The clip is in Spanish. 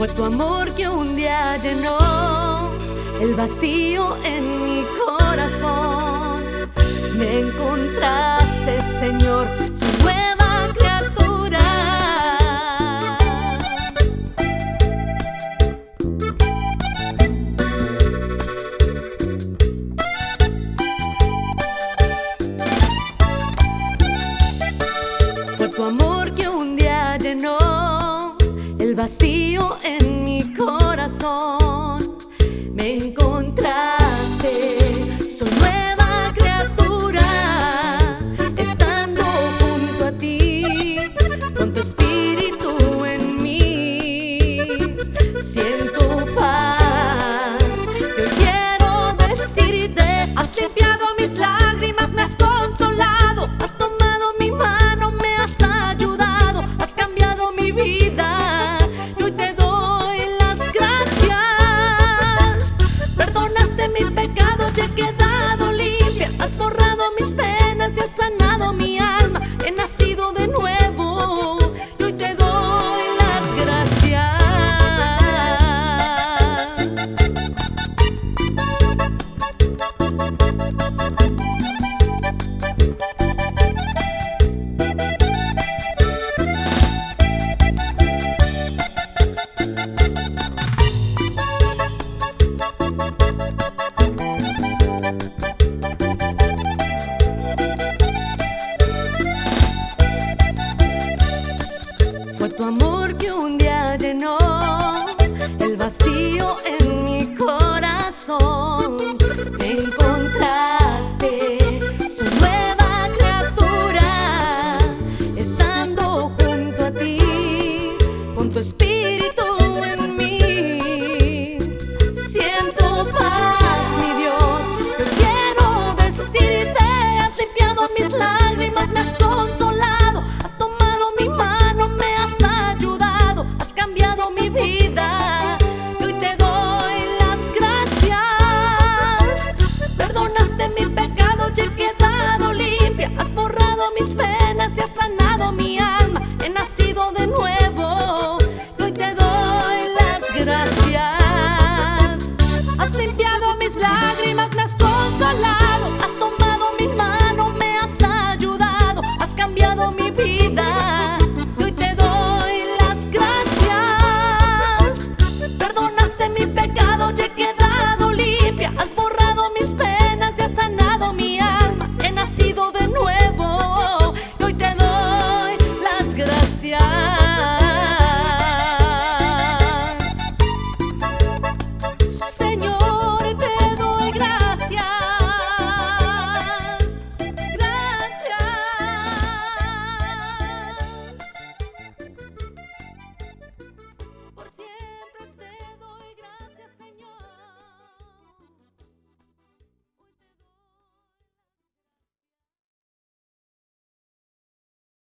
Fue tu amor que un día llenó el vacío en mi corazón. Me encontraste, Señor, su nueva criatura. Fue tu amor que un día llenó el vacío en mi corazón. Me encontraste, soy nueva criatura, estando junto a ti, con tu espíritu en mí. Siento paz, yo quiero decirte: has limpiado mis lágrimas, me has consolado, has tomado mi mano, me has ayudado, has cambiado mi vida. Y hoy te doy las gracias. Perdonaste mis pecados y he quedado limpia, has borrado mis penas y has sanado mi alma. He nacido de nuevo y hoy te doy las gracias. Fue tu amor que un día llenó el vacío en mi corazón. Me encontraste, soy nueva criatura, estando junto a ti, con tu espíritu